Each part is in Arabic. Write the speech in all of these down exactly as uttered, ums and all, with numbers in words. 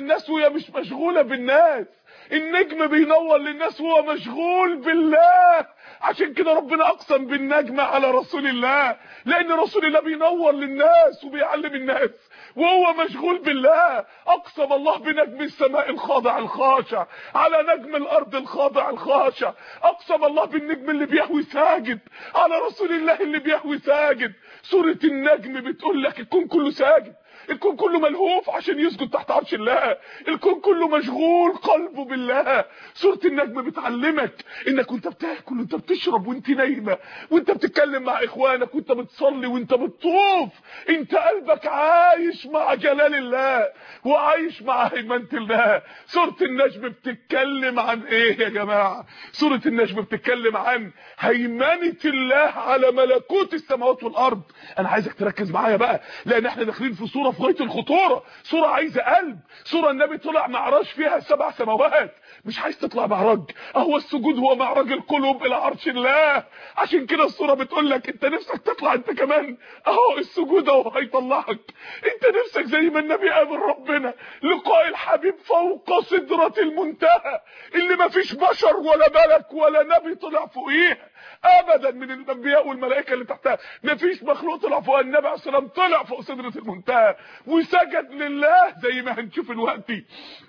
للناس وهي مش مشغولة بالناس. النجم بينور للناس وهو مشغول بالله. عشان كده ربنا اقسم بالنجم على رسول الله، لان رسول الله بينور للناس وبيعلم الناس وهو مشغول بالله. اقسم الله بنجم السماء الخاضع الخاشع على نجم الارض الخاضع الخاشع. اقسم الله بالنجم اللي بيهوي ساجد على رسول الله اللي بيهوي ساجد. سورة النجم بتقول لك الكون كله ساجد، الكون كله ملهوف عشان يسجد تحت عرش الله، الكون كله مشغول قلبه بالله. سورة النجم بتعلمك انك وانت بتاكل وانت بتشرب وانت نايمه وانت بتتكلم مع اخوانك وانت بتصلي وانت بتطوف، انت قلبك عايش مع جلال الله وعايش مع هيمنة الله. سورة النجم بتتكلم عن ايه يا جماعه؟ سورة النجم بتتكلم عن هيمنة الله على ملكوت السماوات والارض. انا عايزك تركز معايا بقى، لان احنا داخلين في صورة في غاية الخطورة، صورة عايزة قلب، صورة النبي طلع معراج فيها سبع سماوات. مش عايز تطلع معراج؟ اهو السجود هو معراج القلوب الى عرش الله. عشان كده الصورة بتقول لك انت نفسك تطلع انت كمان، اهو السجود اهو هيطلعك. انت نفسك زي ما النبي قابل ربنا لقاء الحبيب فوق سدرة المنتهى اللي ما فيش بشر ولا ملك ولا نبي طلع فوقيها ابدا من الانبياء والملائكه اللي تحتها. مفيش مخلوق طلع فوق النبي عليه الصلاه والسلام، طلع فوق سدره المنتهى وسجد لله زي ما هنشوف دلوقتي،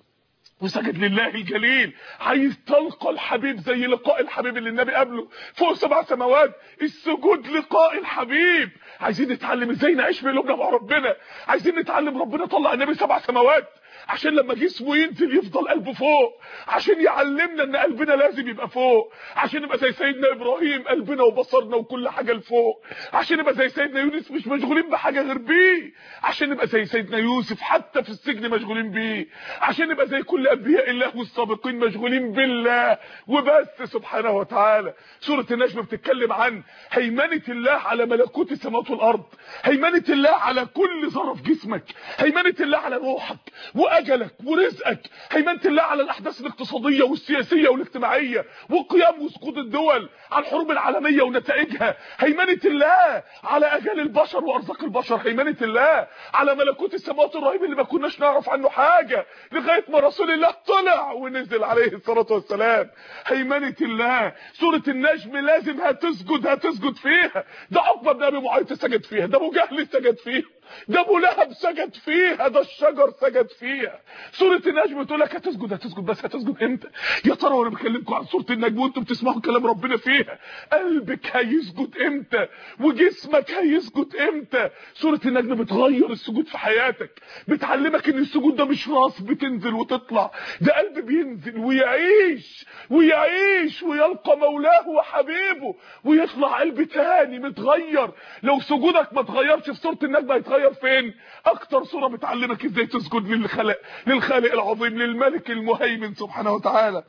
وسجد لله الجليل. عايز تلقى الحبيب زي لقاء الحبيب اللي النبي قابله فوق سبع سماوات، السجود لقاء الحبيب. عايزين نتعلم ازاي نعيش بقلوبنا مع ربنا، عايزين نتعلم ربنا طلع النبي سبع سماوات عشان لما جسمه ينزل يفضل قلبه فوق، عشان يعلمنا ان قلبنا لازم يبقى فوق، عشان نبقى زي سيدنا ابراهيم قلبنا وبصرنا وكل حاجه لفوق، عشان نبقى زي سيدنا يونس مش مشغولين بحاجه غير بيه، عشان نبقى زي سيدنا يوسف حتى في السجن مشغولين بيه، عشان نبقى زي كل انبياء الله والسابقين مشغولين بالله وبس سبحانه وتعالى. سوره النجم بتتكلم عن هيمنه الله على ملكوت السماوات والارض، هيمنه الله على كل ذره في جسمك، هيمنه الله على روحك واجلك ورزقك، هيمنه الله على الاحداث الاقتصاديه والسياسيه والاجتماعيه وقيام وسقوط الدول، على الحروب العالميه ونتائجها، هيمنه الله على اجال البشر وارزاق البشر، هيمنه الله على ملكوت السماوات الرهيب اللي ما كناش نعرف عنه حاجه لغايه ما رسول الله طلع ونزل عليه الصلاه والسلام. هيمنه الله. سوره النجم لازم هتسجد هتسجد فيها. ده عقبه بن ابي معيط سجد فيها، ده ابو جهل سجد فيها، ده ابو لهب سجد فيها، ده الشجر سجد فيها. سوره النجم بتقول لك هتسجد هتسجد بس هتسجد امتى يا ترى؟ وانا بكلمكم عن سوره النجم وانتم بتسمعوا كلام ربنا فيها، قلبك هيسجد امتى وجسمك هيسجد امتى؟ سوره النجم بتغير السجود في حياتك، بتعلمك ان السجود ده مش راس بتنزل وتطلع، ده قلب بينزل ويعيش ويعيش ويلقى مولاه وحبيبه ويطلع قلب تاني متغير. لو سجودك ما اتغيرش في سوره النجم هيتغير فين؟ اكتر سوره بتعلمك ازاي تسجد للخالق للخالق العظيم للملك المهيمن سبحانه وتعالى.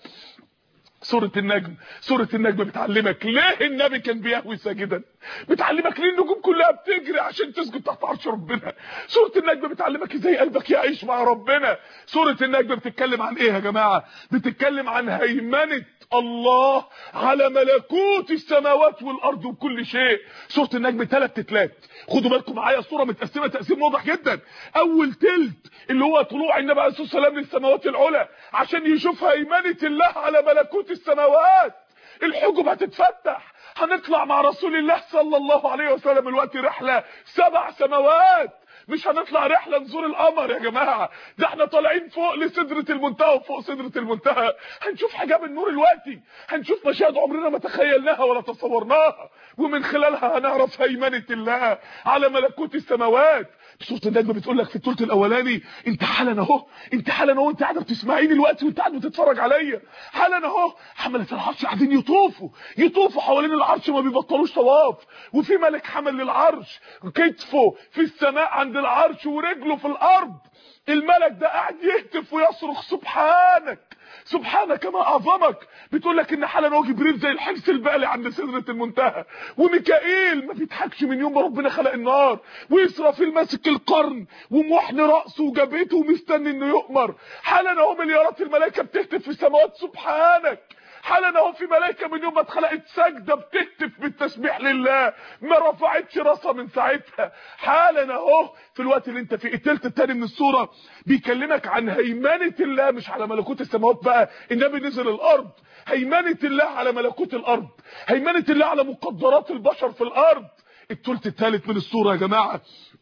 سورة النجم. سورة النجم بتعلمك ليه النبي كان بيهوي ساجدا، بتعلمك ليه النجوم كلها بتجري عشان تسجد تحت عرش ربنا. سورة النجم بتعلمك ازاي قلبك يعيش مع ربنا. سورة النجم بتتكلم عن ايه يا جماعة؟ بتتكلم عن هيمنة الله على ملكوت السماوات والارض وكل شيء. سورة النجم ثلاث تلات، خدوا بالكم معايا، السورة متقسمة تقسيم واضح جدا. اول تلت اللي هو طلوع النبي عليه الصلاة والسلام للسماوات العلى عشان يشوف هيمنة الله على ملكوت السماوات، الحجب هتتفتح، هنطلع مع رسول الله صلى الله عليه وسلم الوقت رحلة سبع سماوات، مش هنطلع رحله نزور القمر يا جماعه، ده احنا طالعين فوق لسدره المنتهى، وفوق سدره المنتهى هنشوف حجاب النور الوقتي، هنشوف مشاهد عمرنا ما تخيلناها ولا تصورناها، ومن خلالها هنعرف هيمنه الله على ملكوت السماوات. سوره النجم بتقول لك في الثلث الاولاني انت حالا اهو، انت حالا اهو، انت قاعده بتسمعيني دلوقتي وانت قاعد بتتفرج عليا، حالا اهو حمله العرش قاعدين يطوفوا يطوفوا حوالين العرش ما بيبطلوش طواف، وفي ملك حمل للعرش كتفه في السماء عند العرش ورجله في الارض، الملك ده قاعد يهتف ويصرخ سبحانك سبحانك ما اعظمك. بتقول لك ان حالا هو جبريل زي الحرس البالي عند سدره المنتهى، وميكائيل ما بيضحكش من يوم ما ربنا خلق النار، واسرافيل ماسك القرن ومحن راسه وجبهته ومستني انه يؤمر، حالا اهو مليارات الملائكه بتهتف في السماوات سبحانك حالا اهو في ملائكه من يوم ما اتخلقت ساجده بتهتف بالتسبيح لله، ما رفعتش راسها من ساعتها. حالا اهو في الوقت اللي انت فيه. التلت التاني من السوره بيكلمك عن هيمنه الله، مش على ملكوت السماوات بقى، النبي نزل الارض. هيمنه الله على ملكوت الارض، هيمنه الله على مقدرات البشر في الارض. التلت الثالث من السوره يا جماعه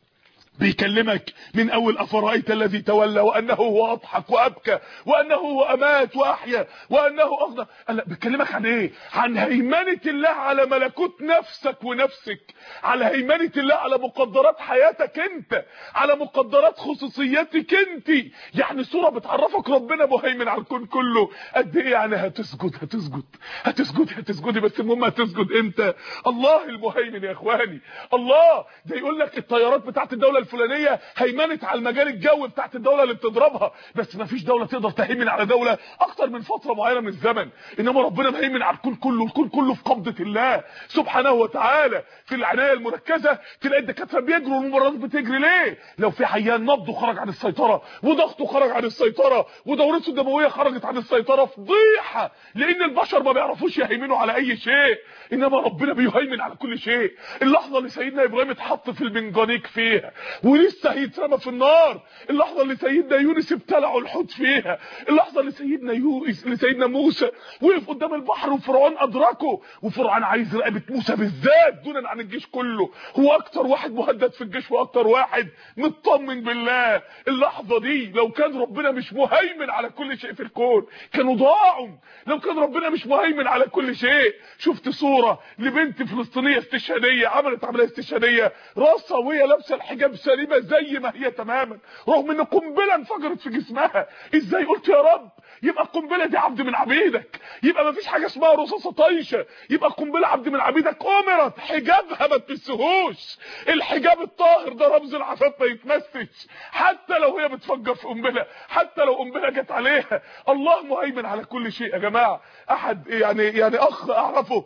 بيكلمك من اول افرايت الذي تولى وانه هو اضحك وابكى وانه هو امات واحيا وانه اغنى. لا، بيكلمك عن ايه؟ عن هيمنه الله على ملكوت نفسك ونفسك، على هيمنه الله على مقدرات حياتك انت، على مقدرات خصوصيتك انت. يعني سوره بتعرفك ربنا مهيمن على الكون كله. قد ايه يعني هتسجد هتسجد هتسجد هتسجدي، بس المهم هتسجد امتى؟ الله المهيمن يا اخواني. الله ده يقول لك الطيارات بتاعت الدوله الفلانيه هيمنت على المجال الجوي بتاعت الدوله اللي بتضربها، بس ما فيش دوله تقدر تهيمن على دوله اكتر من فتره معينه من الزمن. انما ربنا مهيمن على الكون كله، الكون كله في قبضه الله سبحانه وتعالى. في العنايه المركزه تلاقي الدكاتره بيجروا والممرضات بتجري. ليه؟ لو في عيان نبضه خرج عن السيطره وضغطه خرج عن السيطره ودورته الدمويه خرجت عن السيطره، فضيحه، لان البشر ما بيعرفوش يهيمنوا على اي شيء، انما ربنا بيهيمن على كل شيء. اللحظه اللي سيدنا ابراهيم اتحط في المنجنيق فيها ولسه هيترمى في النار، اللحظه اللي سيدنا يونس ابتلعوا الحوت فيها، اللحظه اللي سيدنا يونس اللي سيدنا موسى وقف قدام البحر وفرعون ادركه، وفرعون عايز رقبه موسى بالذات دونا عن الجيش كله. هو اكتر واحد مهدد في الجيش واكتر واحد مطمن بالله. اللحظه دي لو كان ربنا مش مهيمن على كل شيء في الكون كانوا ضاعوا. لو كان ربنا مش مهيمن على كل شيء. شفت صوره لبنت فلسطينيه استشهاديه عملت عمليه استشهاديه، راسها وهي لابسه الحجاب سليمه زي ما هي تماما، رغم ان قنبله انفجرت في جسمها. ازاي؟ قلت يا رب يبقى القنبله دي عبد من عبيدك، يبقى ما فيش حاجه اسمها رصاصه طايشه، يبقى القنبله عبد من عبيدك امرت حجابها ما تمسهوش. الحجاب الطاهر ده رمز العفاف ما يتمسش، حتى لو هي بتفجر في قنبله، حتى لو قنبله جت عليها. الله مهيمن على كل شيء يا جماعه. احد يعني يعني اخ اعرفه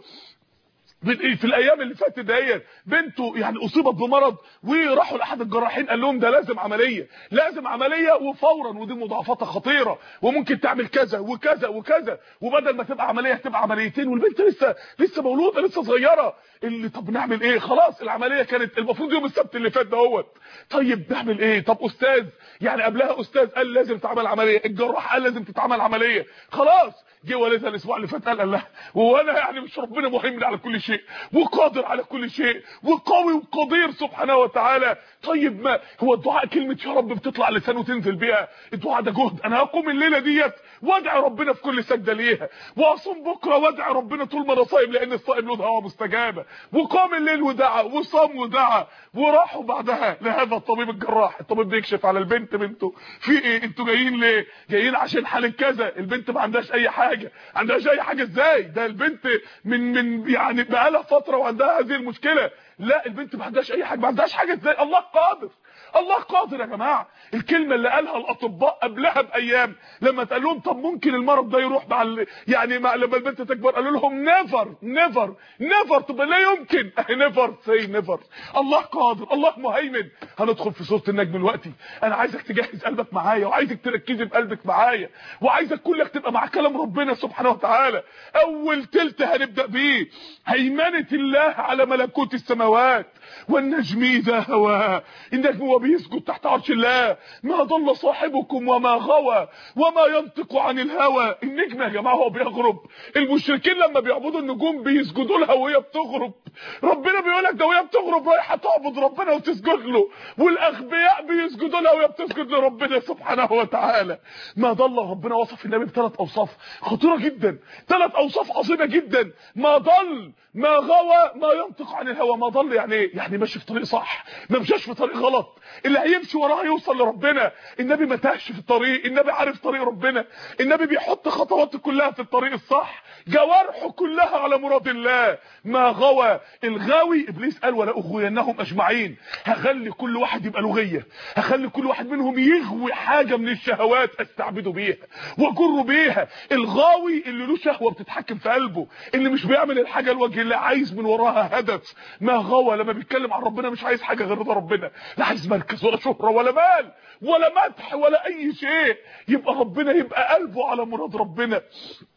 في الايام اللي فاتت ديت بنته يعني اصيبت بمرض، وراحوا لاحد الجراحين قال لهم ده لازم عمليه، لازم عمليه وفورا، ودي مضاعفاتها خطيره وممكن تعمل كذا وكذا وكذا، وبدل ما تبقى عمليه هتبقى عمليتين، والبنت لسه لسه مولوده لسه صغيره. اللي طب نعمل ايه؟ خلاص العمليه كانت المفروض يوم السبت اللي فات دهوت. طيب نعمل ايه؟ طب استاذ يعني قبلها استاذ قال لازم تعمل عمليه، الجراح قال لازم تتعمل عمليه، خلاص جه والدها الاسبوع اللي فات قال الله وانا يعني مش ربنا مهيمن على كل شيء وقادر على كل شيء وقوي وقدير سبحانه وتعالى؟ طيب ما هو الدعاء كلمه يا رب بتطلع لسانه وتنزل بيها، الدعاء ده جهد. انا هقوم الليله ديت وادعي ربنا في كل سجده ليها، واصوم بكره وادعي ربنا طول ما انا صايم، لان الصائم له دعوه مستجابه. وقام الليل ودعا وصام ودعا، وراحوا بعدها لهذا الطبيب الجراح. الطبيب بيكشف على البنت، بنته في ايه؟ انتوا جايين ليه؟ جايين عشان حاله كذا. البنت ما عندهاش اي حاجه. عندهاش اي حاجه ازاي؟ ده البنت من من يعني بقالها فتره وعندها هذه المشكله. لا البنت ما عندهاش اي حاجه. ما عندهاش حاجه ازاي؟ الله قادر، الله قادر يا جماعه. الكلمه اللي قالها الاطباء قبلها بايام لما اتقال لهم طب ممكن المرض ده يروح مع ال... يعني مع لما البنت تكبر، قالوا لهم نيفر نيفر نيفر. طب لا يمكن، نيفر سي نيفر. الله قادر، الله مهيمن. هندخل في سوره النجم دلوقتي. انا عايزك تجهز قلبك معايا، وعايزك تركزي بقلبك معايا، وعايزك كلك تبقى مع كلام ربنا سبحانه وتعالى. اول تلت هنبدا بيه هيمنه الله على ملكوت السماوات. والنجم اذا هوى، النجم هو بيسجد تحت عرش الله. ما ضل صاحبكم وما غوى وما ينطق عن الهوى. النجم يا جماعه هو بيغرب. المشركين لما بيعبدوا النجوم بيسجدوا لها وهي بتغرب. ربنا بيقول لك ده وهي بتغرب رايحه تعبد ربنا وتسجد له، والاغبياء بيسجدوا لها وهي بتسجد لربنا سبحانه وتعالى. ما ضل. ربنا وصف النبي بثلاث اوصاف خطيره جدا، ثلاث اوصاف عظيمه جدا. ما ضل، ما غوى، ما ينطق عن الهوى. ما ضل يعني ايه؟ يعني ماشي في طريق صح، ما مشاش في طريق غلط. اللي هيمشي وراه يوصل لربنا. النبي ما تاهش في الطريق، النبي عارف طريق ربنا، النبي بيحط خطواته كلها في الطريق الصح، جوارحه كلها على مراد الله. ما غوى. الغاوي ابليس قال ولا اغوينهم اجمعين. هخلي كل واحد يبقى له غيه، هخلي كل واحد منهم يغوي حاجه من الشهوات استعبده بيها واجره بيها. الغاوي اللي له شهوه بتتحكم في قلبه، اللي مش بيعمل الحاجه لوجه الله، عايز من وراها هدف. ما غوى لما بيتكلم عن ربنا مش عايز حاجه غير رضا ربنا، لا عايز مركز ولا شهره ولا مال ولا مدح ولا اي شيء. يبقى ربنا يبقى قلبه على مراد ربنا.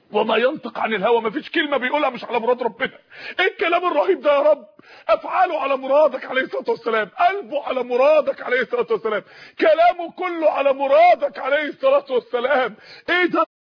وما ينطق عن الهوى، ما فيش كلمه بيقولها مش على مراد ربنا. ايه الكلام الرهيب ده يا رب؟ افعاله على مرادك عليه الصلاه والسلام، قلبه على مرادك عليه الصلاه والسلام، كلامه كله على مرادك عليه الصلاه والسلام. ايه ده